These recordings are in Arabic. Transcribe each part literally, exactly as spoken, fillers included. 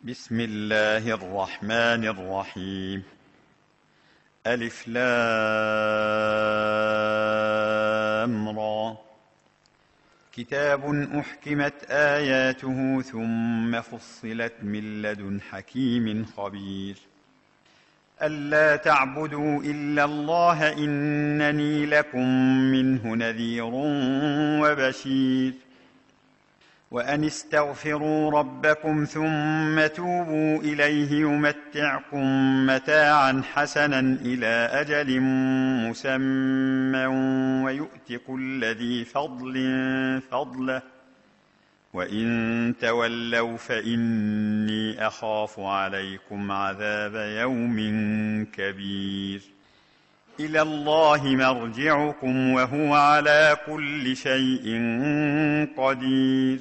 بسم الله الرحمن الرحيم. ألف لام را. كتاب أحكمت آياته ثم فصلت من لدن حكيم خبير. ألا تعبدوا إلا الله إنني لكم منه نذير وبشير. وأن استغفروا ربكم ثم توبوا إليه يمتعكم متاعا حسنا إلى أجل مسمى ويؤت كل ذي فضل فضله وإن تولوا فإني أخاف عليكم عذاب يوم كبير. إلى الله مرجعكم وهو على كل شيء قدير.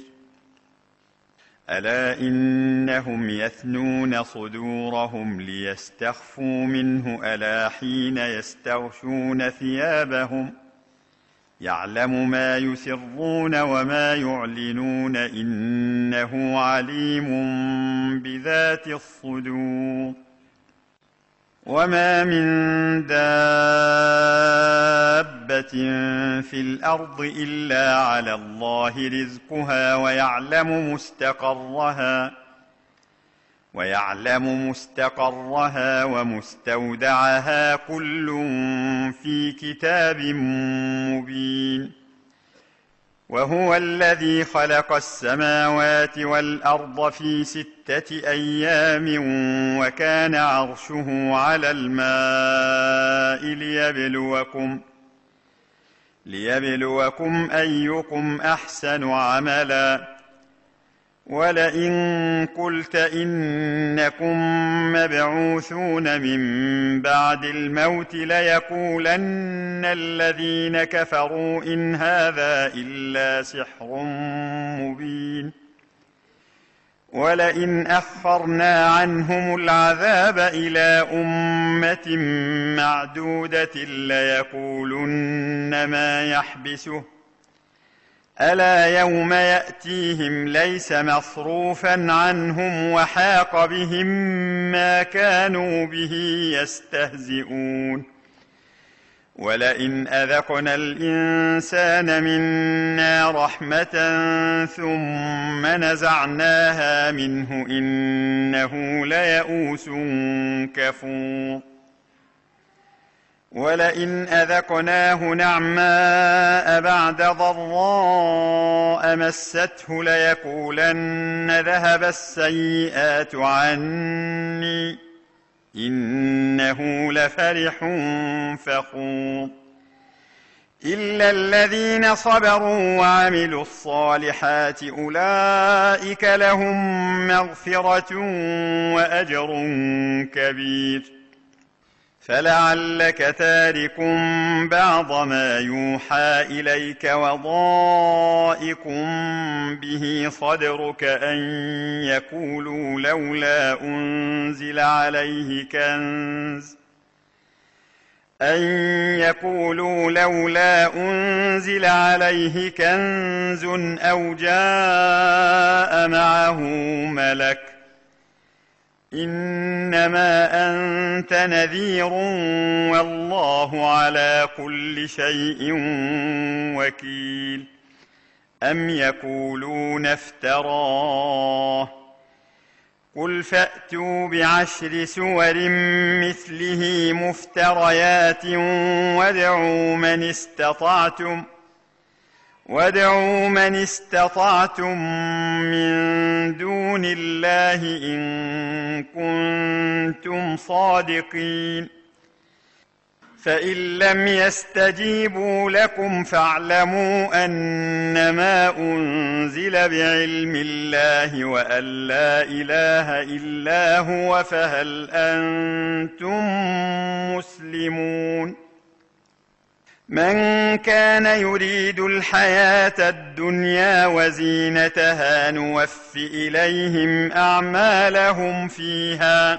ألا إنهم يثنون صدورهم ليستخفوا منه ألا حين يستغشون ثيابهم يعلم ما يسرون وما يعلنون إنه عليم بذات الصدور. وما من دابة في الأرض إلا على الله رزقها ويعلم مستقرها ويعلم مستقرها ومستودعها كل في كتاب مبين. وهو الذي خلق السماوات والأرض في ستة أيام وكان عرشه على الماء ليبلوكم ليبلوكم أيكم أحسن عملا. ولئن قلت إنكم مبعوثون من بعد الموت ليقولن الذين كفروا إن هذا إلا سحر مبين. ولئن أخرنا عنهم العذاب إلى أمة معدودة ليقولن ما يحبسه ألا يوم يأتيهم ليس مصروفا عنهم وحاق بهم ما كانوا به يستهزئون. ولئن أذقنا الإنسان منا رحمة ثم نزعناها منه إنه ليئوس كفور. ولئن أذقناه نعماء بعد ضراء مسته ليقولن ذهب السيئات عني إنه لفرح فخور. إلا الذين صبروا وعملوا الصالحات أولئك لهم مغفرة وأجر كبير. فلعلك تارك بعض ما يوحى إليك وضائق به صدرك أن يقولوا لولا أنزل عليه كنز أن يقولوا لولا أنزل عليه كنز أو جاء معه ملك إنما أنت نذير والله على كل شيء وكيل. أم يقولون افتراه قل فأتوا بعشر سور مثله مفتريات وادعوا من استطعتم وادعوا من استطعتم من دون الله إن كنتم صادقين. فإن لم يستجيبوا لكم فاعلموا أنما أنزل بعلم الله وأن لا إله إلا هو فهل أنتم مسلمون. من كان يريد الحياة الدنيا وزينتها نوف إليهم أعمالهم فيها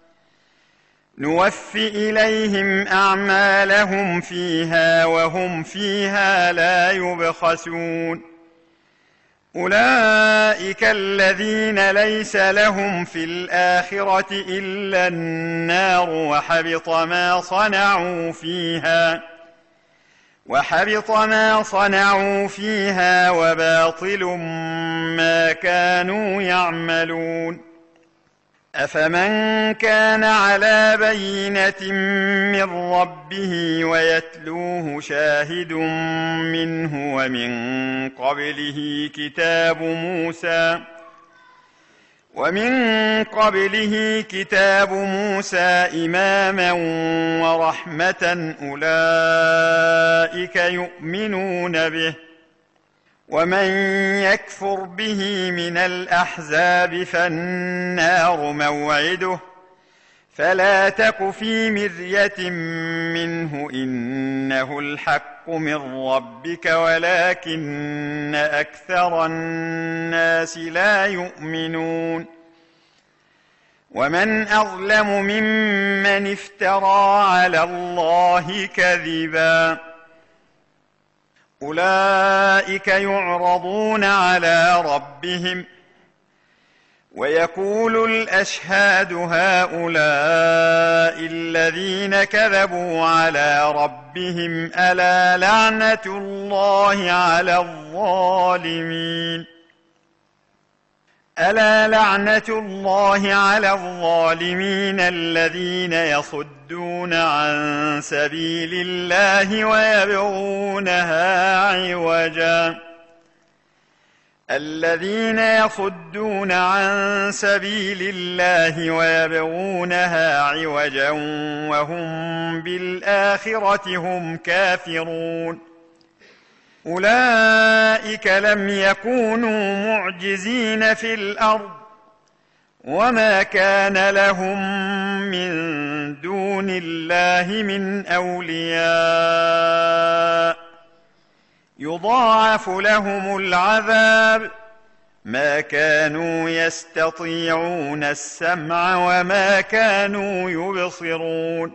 نوف إليهم أعمالهم فيها وهم فيها لا يبخسون. أولئك الذين ليس لهم في الآخرة إلا النار وحبط ما صنعوا فيها وحبط ما صنعوا فيها وباطل ما كانوا يعملون. أفمن كان على بينة من ربه ويتلوه شاهد منه ومن قبله كتاب موسى ومن قبله كتاب موسى إماما ورحمة أولئك يؤمنون به، ومن يكفر به من الأحزاب فالنار موعده، فلا تك في مرية منه إنه الحق من ربك ولكن أكثر الناس لا يؤمنون. ومن أظلم ممن افترى على الله كذبا. أولئك يعرضون على ربهم ويقول الأشهاد هؤلاء الذين كذبوا على ربهم ألا لعنة الله على الظالمين ألا لعنة الله على الظالمين الذين يصدون عن سبيل الله ويبغونها عوجا الذين يصدون عن سبيل الله ويبغونها عوجا وهم بالآخرة هم كافرون. أولئك لم يكونوا معجزين في الأرض وما كان لهم من دون الله من أولياء يضاعف لهم العذاب ما كانوا يستطيعون السمع وما كانوا يبصرون.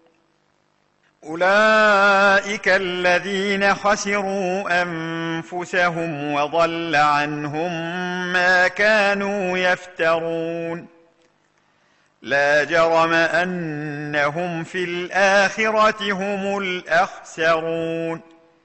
أولئك الذين خسروا أنفسهم وضل عنهم ما كانوا يفترون. لا جرم أنهم في الآخرة هم الأخسرون.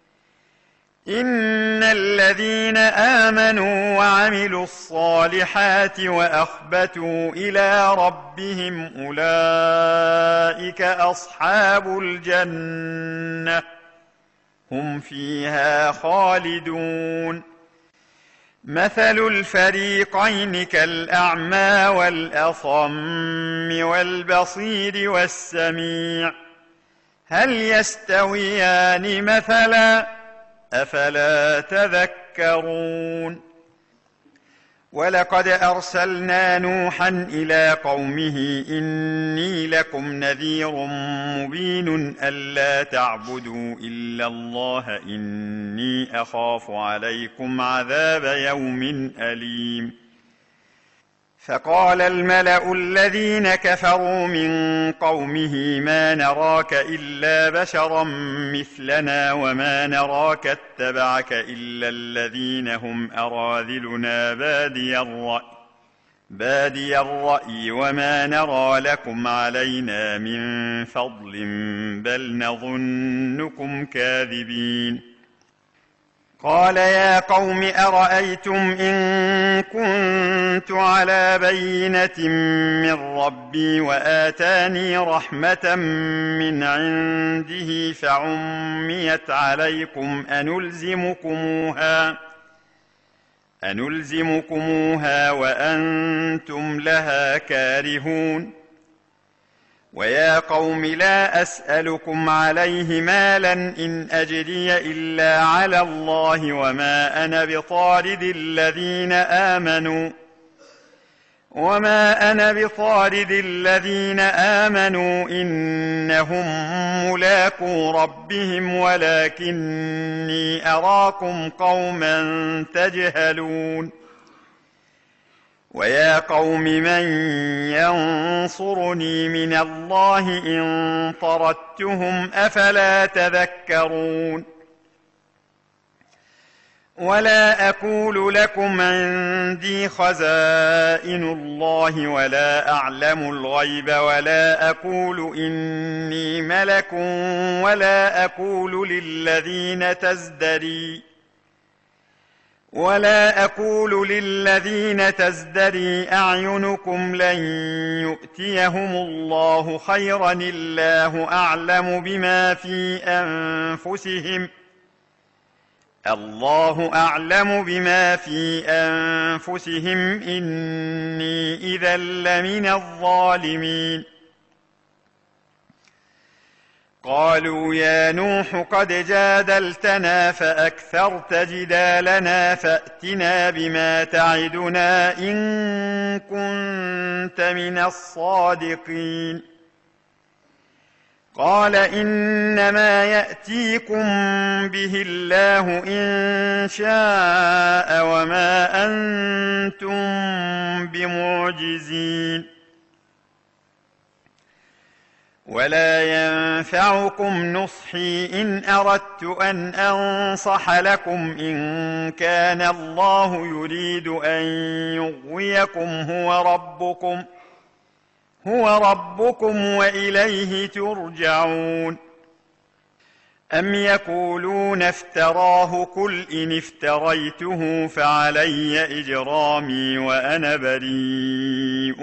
إن الذين آمنوا وعملوا الصالحات وأخبتوا إلى ربهم أولئك أصحاب الجنة هم فيها خالدون. مثل الفريقين كالأعمى والأصم والبصير والسميع هل يستويان مثلا أفلا تذكرون. ولقد أرسلنا نوحا إلى قومه إني لكم نذير مبين ألا تعبدوا إلا الله إني أخاف عليكم عذاب يوم أليم. فقال الملأ الذين كفروا من قومه ما نراك إلا بشرا مثلنا وما نراك اتبعك إلا الذين هم أراذلنا بادي الرأي بادي الرأي وما نرى لكم علينا من فضل بل نظنكم كاذبين. قال يا قوم أرأيتم إن كنت على بينة من ربي وآتاني رحمة من عنده فعميت عليكم أنلزمكموها أنلزمكموها وأنتم لها كارهون. ويا قوم لا أسألكم عليه مالا إن أجري إلا على الله وما أنا بطارد الذين آمنوا وما أنا بطارد الذين آمنوا إنهم ملاقو ربهم ولكني أراكم قوما تجهلون. ويا قوم من ينصرني من الله إن طردتهم أفلا تذكرون. ولا أقول لكم عندي خزائن الله ولا أعلم الغيب ولا أقول إني ملك ولا أقول للذين تزدري ولا أقول للذين تزدري أعينكم لن يؤتيهم الله خيرا الله أعلم بما في أنفسهم الله أعلم بما في أنفسهم إني إذا لمن الظالمين. قالوا يا نوح قد جادلتنا فأكثرت جدالنا فأتنا بما تعدنا إن كنت من الصادقين. قال إنما يأتيكم به الله إن شاء وما أنتم بمعجزين. ولا ينفعكم نصحي إن أردت أن أنصح لكم إن كان الله يريد أن يغويكم هو ربكم هو ربكم وإليه ترجعون. أم يقولون افتراه قل إن افتريته فعلي إجرامي وأنا بريء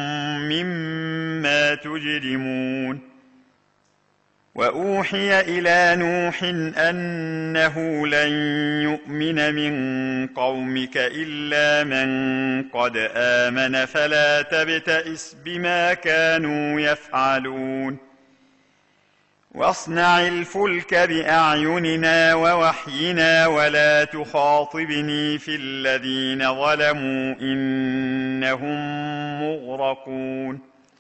مما تجرمون. وأوحي إلى نوح أنه لن يؤمن من قومك إلا من قد آمن فلا تبتئس بما كانوا يفعلون. واصنع الفلك بأعيننا ووحينا ولا تخاطبني في الذين ظلموا إنهم مغرقون.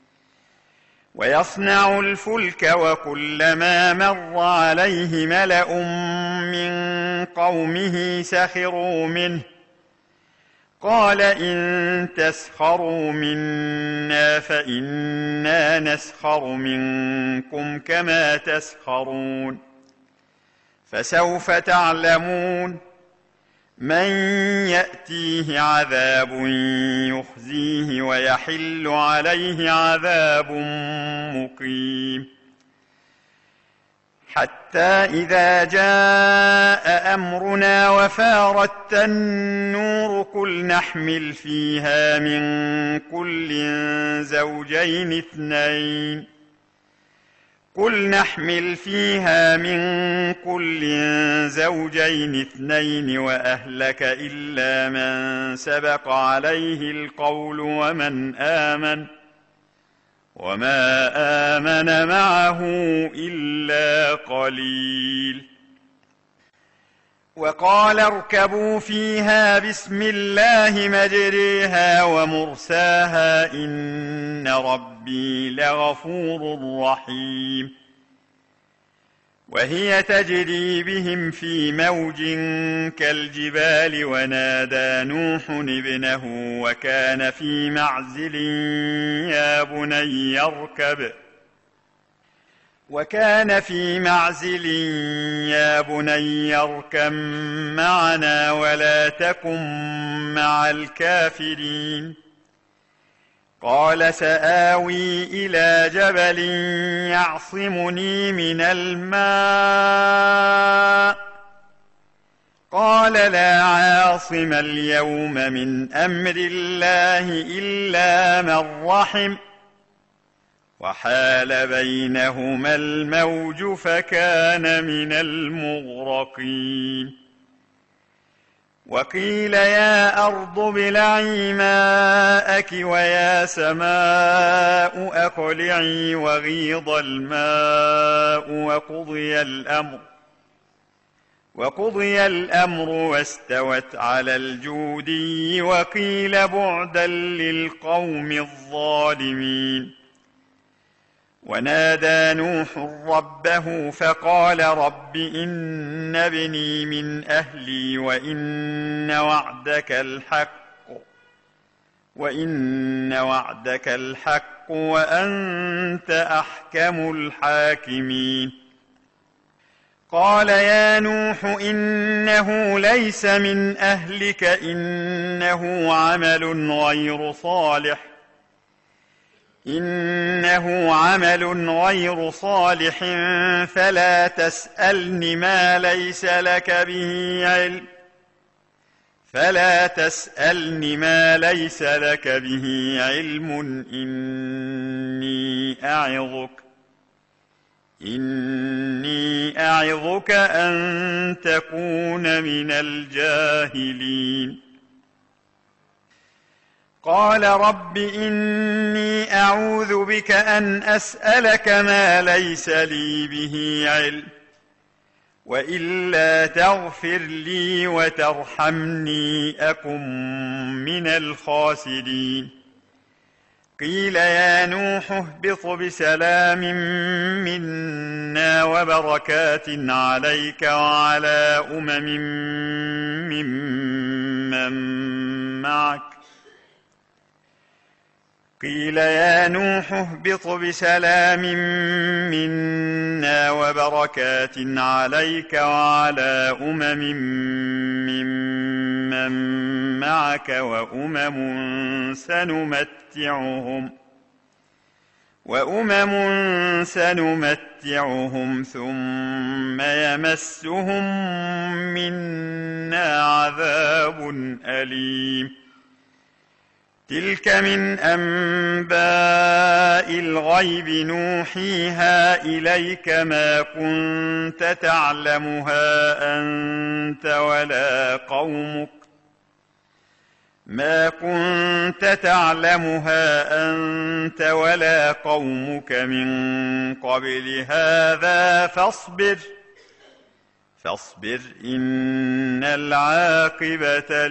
ويصنع الفلك وكلما مر عليه ملأ من قومه سخروا منه قال إن تسخروا منا فإنا نسخر منكم كما تسخرون. فسوف تعلمون من يأتيه عذاب يخزيه ويحل عليه عذاب مقيم. حتى إذا جاء أمرنا وفارت النور قل نحمل فيها من كل زوجين اثنين قل نحمل فيها من كل زوجين اثنين وأهلك إلا من سبق عليه القول ومن آمن وما آمن معه إلا قليل. وقال اركبوا فيها بسم الله مجريها ومرساها إن ربي لغفور رحيم. وهي تجري بهم في موج كالجبال ونادى نوح ابنه وكان في معزل يا بني اركب وكان في معزل يا بني اركب معنا ولا تكن مع الكافرين. قال سآوي إلى جبل يعصمني من الماء قال لا عاصم اليوم من أمر الله إلا من رحم وحال بينهما الموج فكان من المغرقين. وقيل يا أرض ابلعي ماءك ويا سماء أقلعي وغيض الماء وقضي الأمر وقضي الأمر واستوت على الجودي وقيل بعدا للقوم الظالمين. ونادى نوح ربه فقال رب إن ابني من أهلي وإن وعدك الحق وإن وعدك الحق وأنت أحكم الحاكمين. قال يا نوح إنه ليس من أهلك إنه عمل غير صالح إنه عمل غير صالح فلا تسألني ما ليس لك به علم فلا تسألني ما ليس لك به علم إني أعظك إني أعظك أن تكون من الجاهلين قال رب إني أعوذ بك أن أسألك ما ليس لي به علم وإلا تغفر لي وترحمني أكن من الخاسرين قيل يا نوح اهبط بسلام منا وبركات عليك وعلى أمم ممن معك قيل يا نوح اهبط بسلام منا وبركات عليك وعلى أمم ممن معك وأمم سنمتعهم وأمم سنمتعهم ثم يمسهم منا عذاب أليم تلك من أنباء الغيب نوحيها إليك ما كنت تعلمها أنت ولا قومك ما كنت تعلمها أنت ولا قومك من قبل هذا فاصبر فاصبر إن العاقبة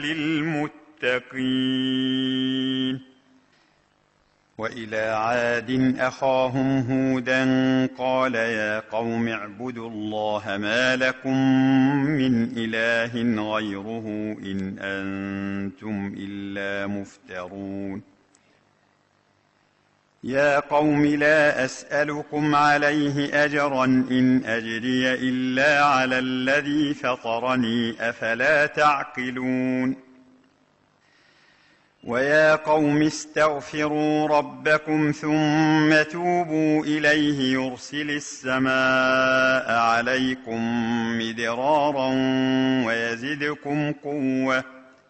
للمتقين وإلى عاد أخاهم هودا قال يا قوم اعبدوا الله ما لكم من إله غيره إن أنتم إلا مفترون يا قوم لا أسألكم عليه أجرا إن أجري إلا على الذي فطرني أفلا تعقلون ويا قوم استغفروا ربكم ثم توبوا إليه يرسل السماء عليكم مدرارا ويزدكم قوة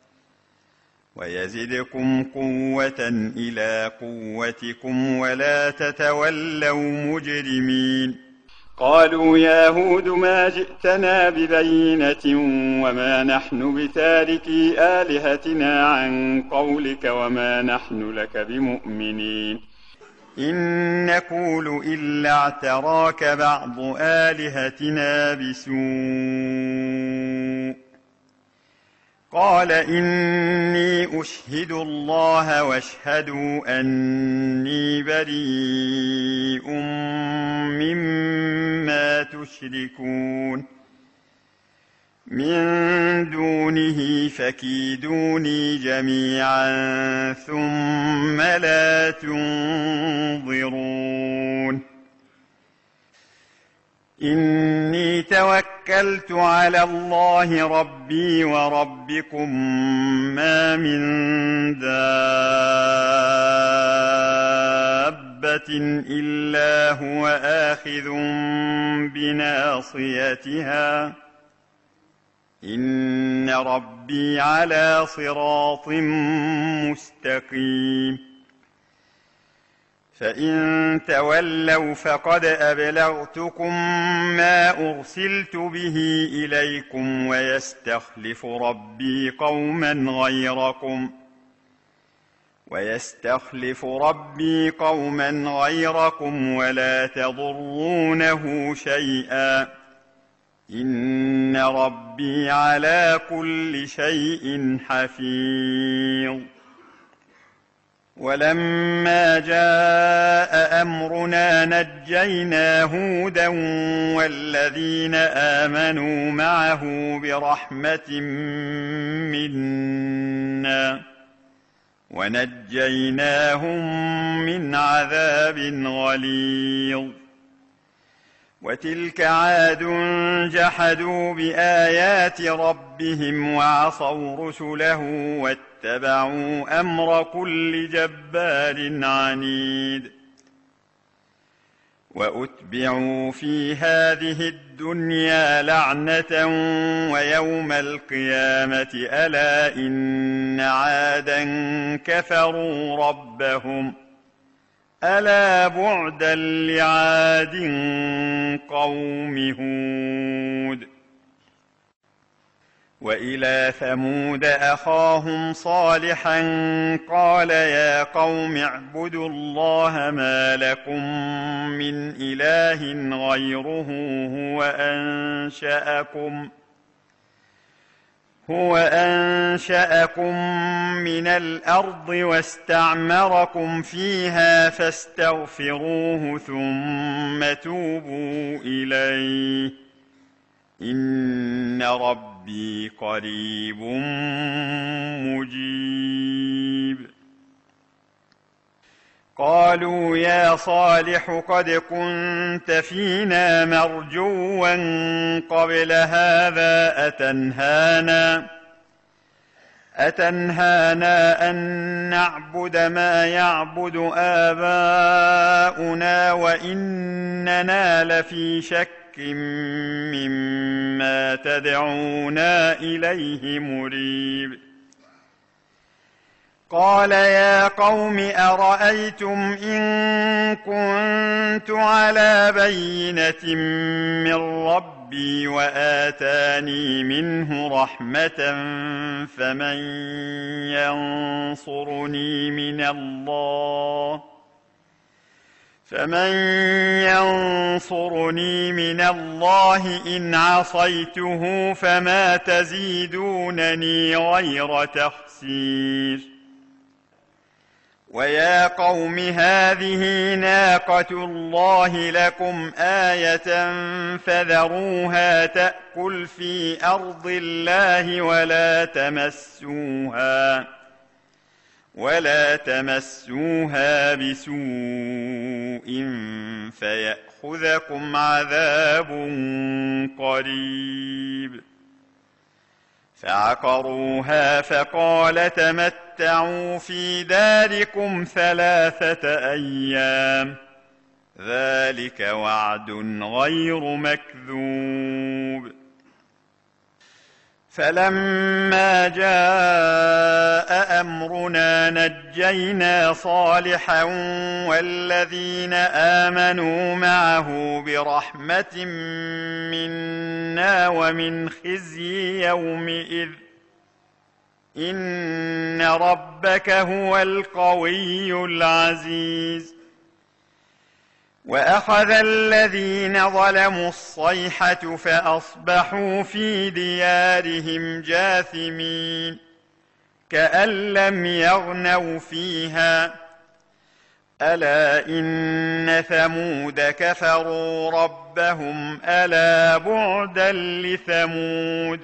ويزدكم قوة إلى قوتكم ولا تتولوا مجرمين قالوا يا هود ما جئتنا ببينة وما نحن بتاركي آلهتنا عن قولك وما نحن لك بمؤمنين إن نقول إلا اعتراك بعض آلهتنا بسوء قال إني أشهد الله واشهدوا أني بريء مما تشركون من دونه فكيدوني جميعا ثم لا تنظرون إني توكلت على الله ربي وربكم ما من دابة إلا هو آخذ بناصيتها إن ربي على صراط مستقيم فإن تولوا فقد أبلغتكم ما أرسلت به إليكم ويستخلف ربي قوما غيركم ويستخلف ربي قوما غيركم ولا تضرونه شيئا إن ربي على كل شيء حفيظ ولما جاء أمرنا نجينا هودا والذين آمنوا معه برحمة منا ونجيناهم من عذاب غليظ وتلك عاد جحدوا بآيات ربهم وعصوا رسله واتبعوا أمر كل جبار عنيد وأتبعوا في هذه الدنيا لعنة ويوم القيامة ألا إن عادا كفروا ربهم ألا بعدا لعاد قوم هود وإلى ثمود أخاهم صالحا قال يا قوم اعبدوا الله ما لكم من إله غيره هو أنشأكم هو أنشأكم من الأرض واستعمركم فيها فاستغفروه ثم توبوا إليه إن ربي قريب مجيب قالوا يا صالح قد كنت فينا مرجوا قبل هذا أتنهانا أتنهانا أن نعبد ما يعبد آباؤنا وإننا لفي شك مما تدعونا إليه مريب قال يا قوم أرأيتم إن كنت على بينة من ربي وآتاني منه رحمة فمن ينصرني من الله فمن ينصرني من الله إن عصيته فما تزيدونني غير تخسير ويا قوم هذه ناقة الله لكم آية فذروها تأكل في أرض الله ولا تمسوها ولا تمسوها بسوء فيأخذكم عذاب قريب فعقروها فقال تمتعوا في داركم ثلاثة أيام ذلك وعد غير مكذوب فلما جاء أمرنا نجينا صالحا والذين آمنوا معه برحمة منا ومن خزي يومئذ إن ربك هو القوي العزيز وأخذ الذين ظلموا الصيحة فأصبحوا في ديارهم جاثمين كأن لم يغنوا فيها ألا إن ثمود كفروا ربهم ألا بعدا لثمود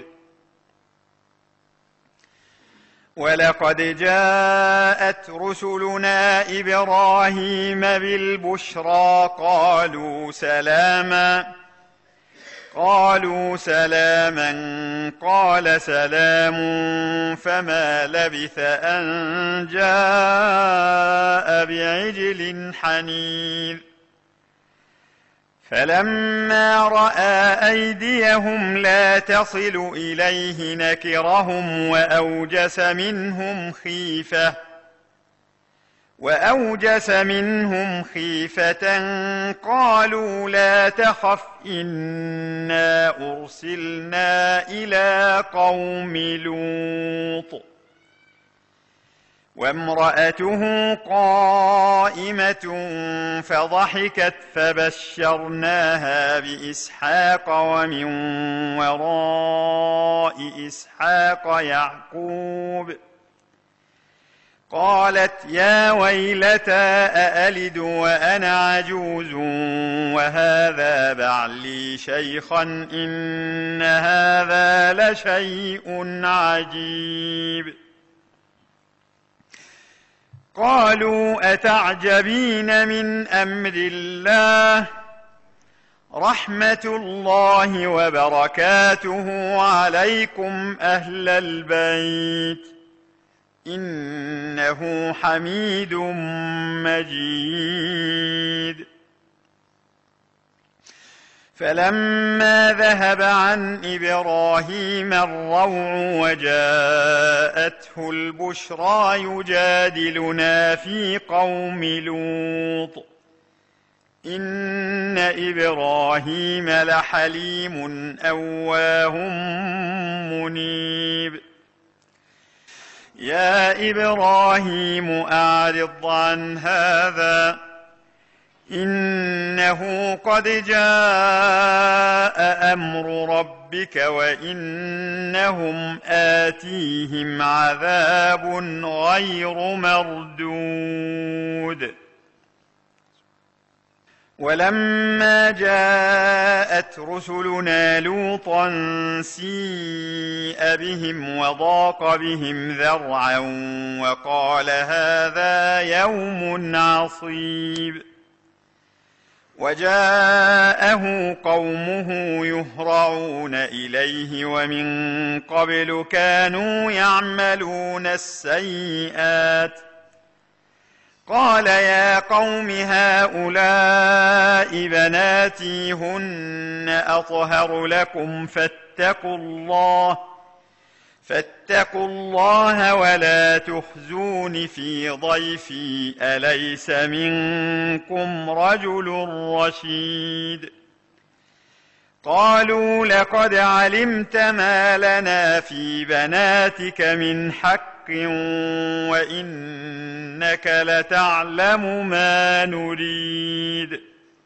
ولقد جاءت رسلنا إبراهيم بالبشرى قالوا سلاما قالوا سلاما قال سلام فما لبث أن جاء بعجل حنيذ فلما رأى أيديهم لا تصل إليه نكرهم وأوجس منهم خيفة وأوجس منهم خيفة قالوا لا تخف إنا أرسلنا إلى قوم لوط وامرأته قائمة فضحكت فبشرناها بإسحاق ومن وراء إسحاق يعقوب قالت يا ويلتى أألد وأنا عجوز وهذا بعلي شيخا إن هذا لشيء عجيب قالوا أتعجبين من أمر الله رحمة الله وبركاته عليكم أهل البيت إنه حميد مجيد. فلما ذهب عن إبراهيم الروع وجاءته البشرى يجادلنا في قوم لوط إن إبراهيم لحليم أواه منيب. يا إبراهيم أعرض عن هذا إنه قد جاء أمر ربك وإنهم آتيهم عذاب غير مردود. ولما جاءت رسلنا لوطا سيء بهم وضاق بهم ذرعا وقال هذا يوم عصيب. وجاءه قومه يهرعون إليه ومن قبل كانوا يعملون السيئات. قال يا قوم هؤلاء بناتي هن أطهر لكم فاتقوا الله فاتقوا الله ولا تخزون في ضيفي أليس منكم رجل رشيد. قالوا لقد علمت ما لنا في بناتك من حق وإنك لتعلم ما نريد.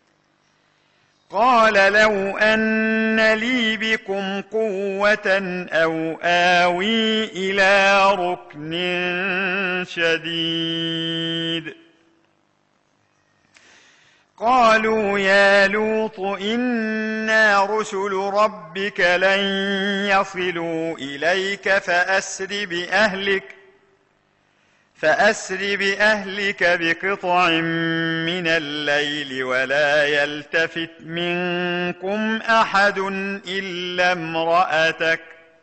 قال لو أن لي بكم قوة أو آوي إلى ركن شديد. قالوا يا لوط إنا رسل ربك لن يصلوا إليك فأسر بأهلك فأسر بأهلك بقطع من الليل ولا يلتفت منكم أحد إلا امرأتك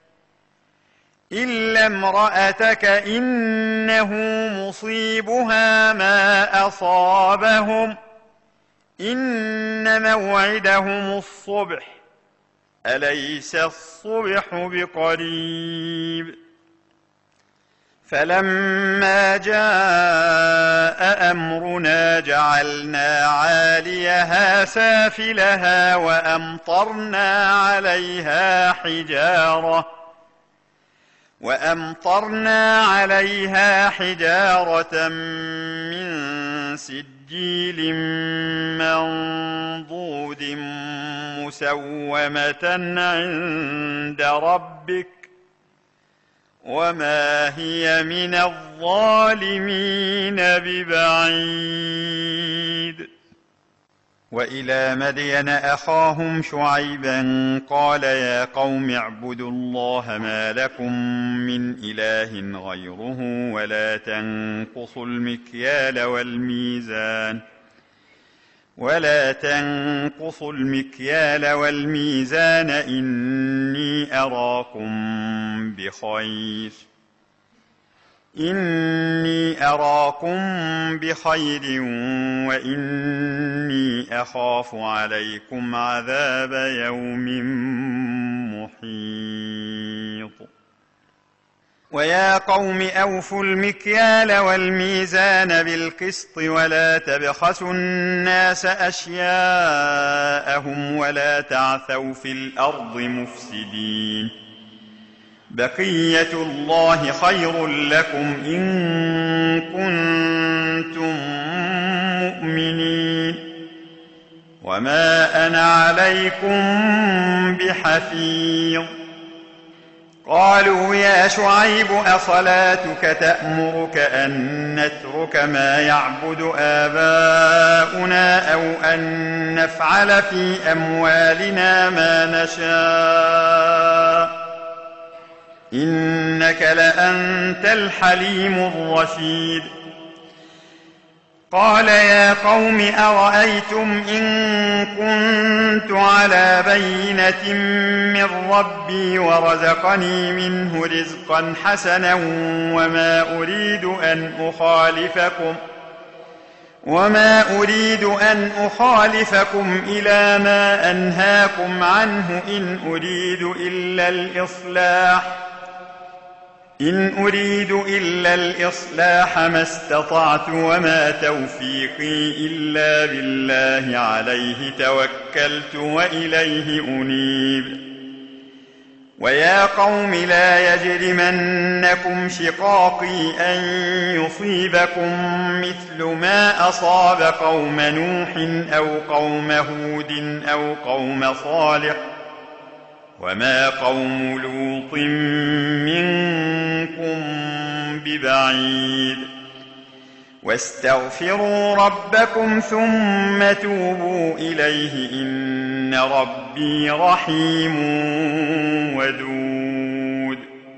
إلا امرأتك إنه مصيبها ما أصابهم إن موعدهم الصبح أليس الصبح بقريب. فلما جاء أمرنا جعلنا عاليها سافلها وأمطرنا عليها حجارة وأمطرنا عليها حجارة من سجيل منضود مسومة عند ربك وما هي من الظالمين ببعيد. وإلى مدين أخاهم شعيبا قال يا قوم اعبدوا الله ما لكم من إله غيره ولا تنقصوا المكيال والميزان ولا تنقصوا المكيال والميزان إني أراكم بخير إني أراكم بخير وإني أخاف عليكم عذاب يوم محيط. ويا قوم أوفوا المكيال والميزان بالقسط ولا تبخسوا الناس أشياءهم ولا تعثوا في الأرض مفسدين. بقية الله خير لكم إن كنتم مؤمنين وما أنا عليكم بحفيظ. قالوا يا شعيب أصلاتك تأمرك أن نترك ما يعبد آباؤنا أو أن نفعل في أموالنا ما نشاء إنك لأنت الحليم الرشيد. قال يا قوم أرأيتم إن كنت على بينة من ربي ورزقني منه رزقا حسنا وما أريد أن أخالفكم وما أريد أن أخالفكم إلى ما أنهاكم عنه إن أريد إلا الإصلاح إن أريد إلا الإصلاح ما استطعت وما توفيقي إلا بالله عليه توكلت وإليه أنيب ويا قوم لا يجرمنكم شقاقي أن يصيبكم مثل ما أصاب قوم نوح أو قوم هود أو قوم صالح وما قوم لوط منكم ببعيد واستغفروا ربكم ثم توبوا إليه إن ربي رحيم ودود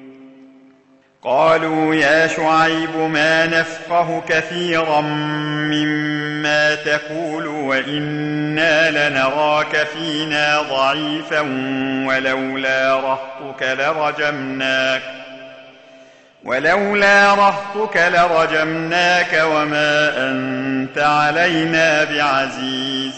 قالوا يا شعيب ما نفقه كثيرا مما تقول وإنا لنراك فينا ضعيفا ولولا رهطك لرجمناك ولولا رهطك لرجمناك وما أنت علينا بعزيز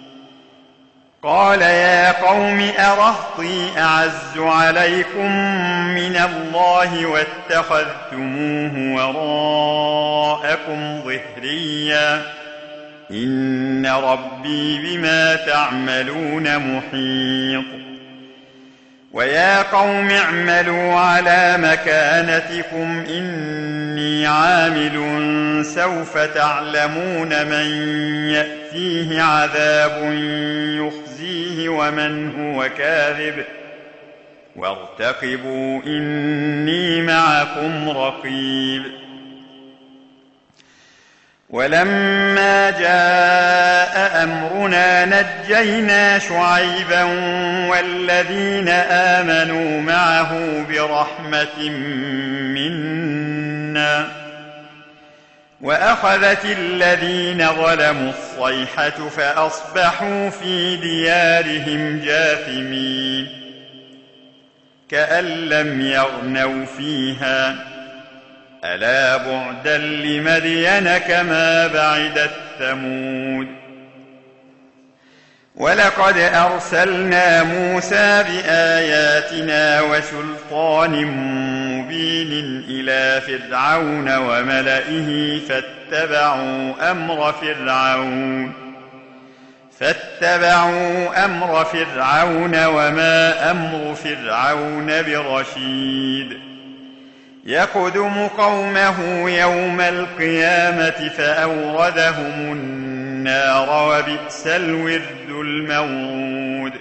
قال يا قوم أرهطي أعز عليكم من الله واتخذتموه وراءكم ظهريا إن ربي بما تعملون محيط ويا قوم اعملوا على مكانتكم إني عامل سوف تعلمون من يأتيه عذاب يخزيه ومن هو كاذب وارتقبوا إني معكم رقيب ولما جاء أمرنا نجينا شعيبا والذين آمنوا معه برحمة منا وأخذت الذين ظلموا الصيحة فأصبحوا في ديارهم جاثمين كأن لم يغنوا فيها ألا بعدا لمدين كما بعدت ثمود ولقد أرسلنا موسى بآياتنا وسلطان مبين إلى فرعون وملئه فاتبعوا أمر فرعون فاتبعوا أمر فرعون وما أمر فرعون برشيد يقدم قومه يوم القيامة فأوردهم النار وبئس الورد المورود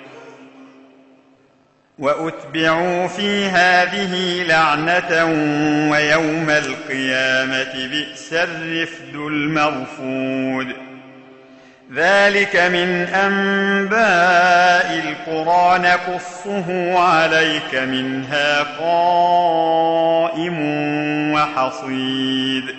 وأتبعوا في هذه لعنة ويوم القيامة بئس الرفد المرفود ذلك من أنباء القرى نقصه عليك منها قائم وحصيد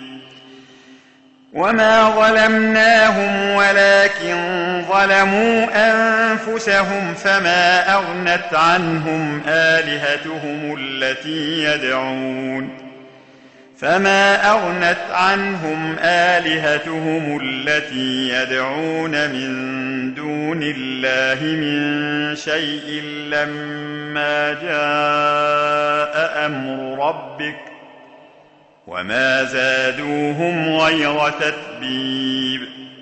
وما ظلمناهم ولكن ظلموا أنفسهم فما أغنت عنهم آلهتهم التي يدعون فما أغنت عنهم آلهتهم التي يدعون من دون الله من شيء لما جاء أمر ربك وما زادوهم غير تتبيب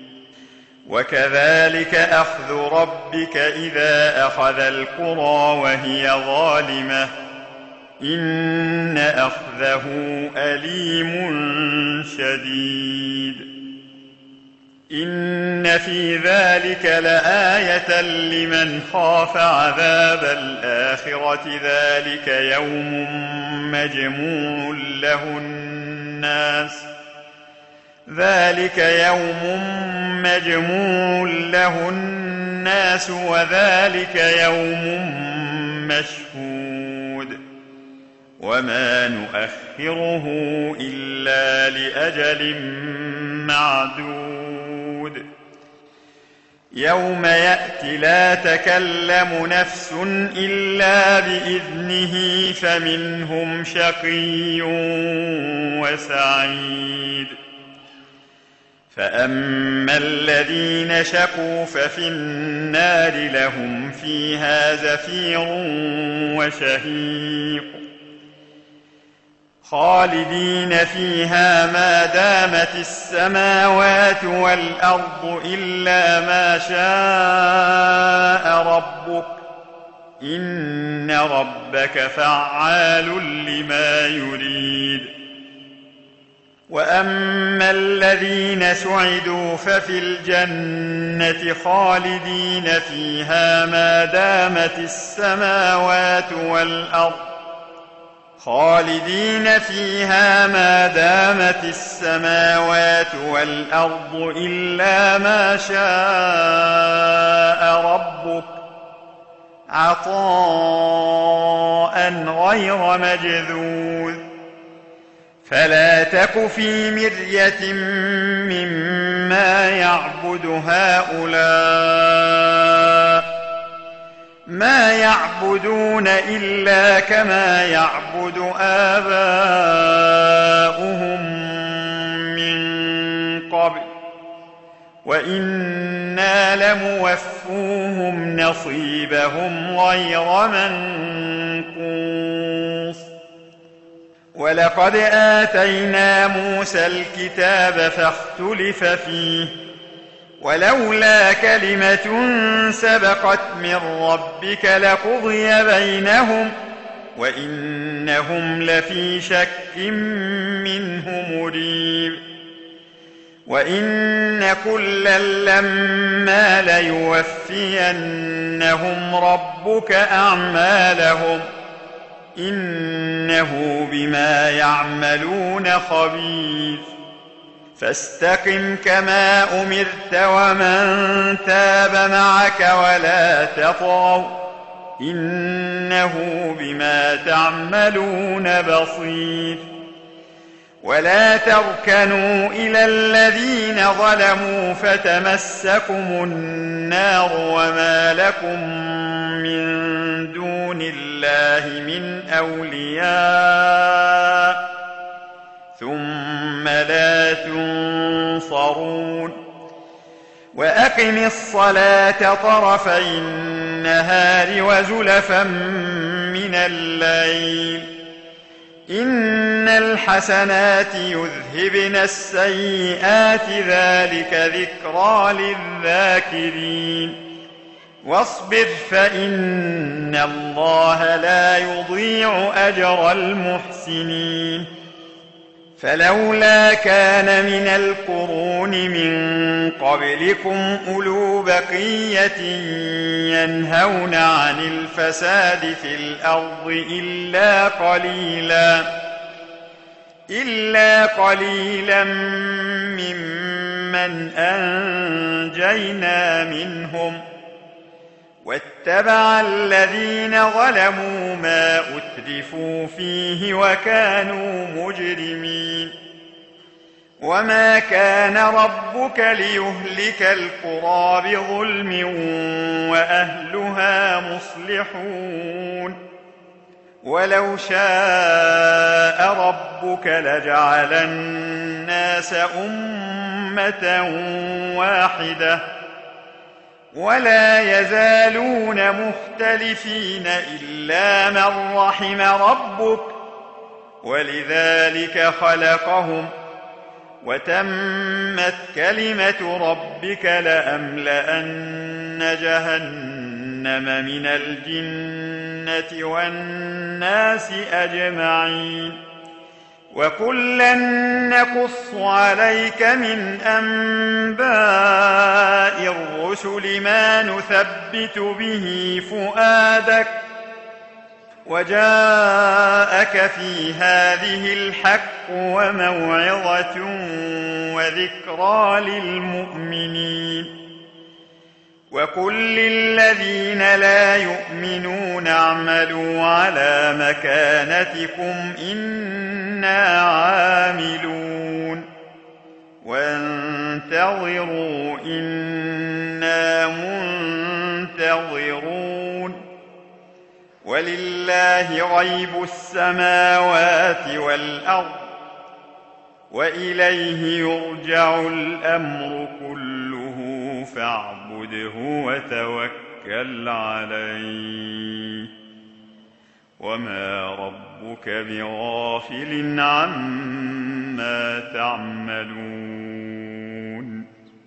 وكذلك أخذ ربك إذا أخذ القرى وهي ظالمة إن أخذه أليم شديد إن في ذلك لآية لمن خاف عذاب الآخرة ذلك يوم مجموع له الناس ذلك يوم مجموع له الناس وذلك يوم مشهود وما نؤخره إلا لأجل معدود يوم يأتي لا تكلم نفس إلا بإذنه فمنهم شقي وسعيد. فأما الذين شقوا ففي النار لهم فيها زفير وشهيق خالدين فيها ما دامت السماوات والأرض إلا ما شاء ربك إن ربك فعال لما يريد. وأما الذين سعدوا ففي الجنة خالدين فيها ما دامت السماوات والأرض خالدين فيها ما دامت السماوات والأرض إلا ما شاء ربك عطاء غير مجذوذ. فلا تك في مرية مما يعبد هؤلاء ما يعبدون إلا كما يعبد آباؤهم من قبل وإنا لموفوهم نصيبهم غير منقوص. ولقد آتينا موسى الكتاب فاختلف فيه ولولا كلمة سبقت من ربك لقضي بينهم وإنهم لفي شك منه مريب. وإن كلا لما ليوفينهم ربك أعمالهم إنه بما يعملون خبير. فاستقم كما أمرت ومن تاب معك ولا تطغوا إنه بما تعملون بصير. ولا تركنوا إلى الذين ظلموا فتمسكم النار وما لكم من دون الله من أولياء ثم لا تنصرون. وأقم الصلاة طرفي النهار وزلفا من الليل إن الحسنات يذهبن السيئات ذلك ذكرى للذاكرين. واصبر فإن الله لا يضيع أجر المحسنين. فلولا كان من القرون من قبلكم أولو بقية ينهون عن الفساد في الأرض إلا قليلا إلا قليلا ممن أنجينا منهم واتبع الذين ظلموا ما أترفوا فيه وكانوا مجرمين. وما كان ربك ليهلك القرى بظلم وأهلها مصلحون. ولو شاء ربك لجعل الناس أمة واحدة ولا يزالون مختلفين إلا من رحم ربك ولذلك خلقهم وتمت كلمة ربك لأملأن جهنم من الجنة والناس أجمعين. وكلا نقص عليك من أنباء الرسل ما نثبت به فؤادك وجاءك في هذه الحق وموعظة وذكرى للمؤمنين. وقل للذين لا يؤمنون اعملوا على مكانتكم إنا عاملون وانتظروا إنا منتظرون ولله غيب السماوات والأرض وإليه يرجع الأمر كله فاعبده وتوكل عليه وما ربك بغافل عما تعملون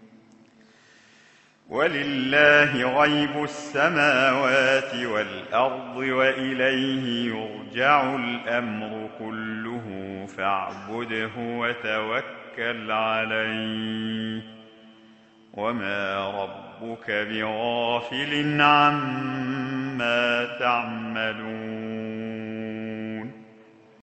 ولله غيب السماوات والأرض وإليه يرجع الأمر كله فاعبده وتوكل عليه وما ربك بغافل عما تعملون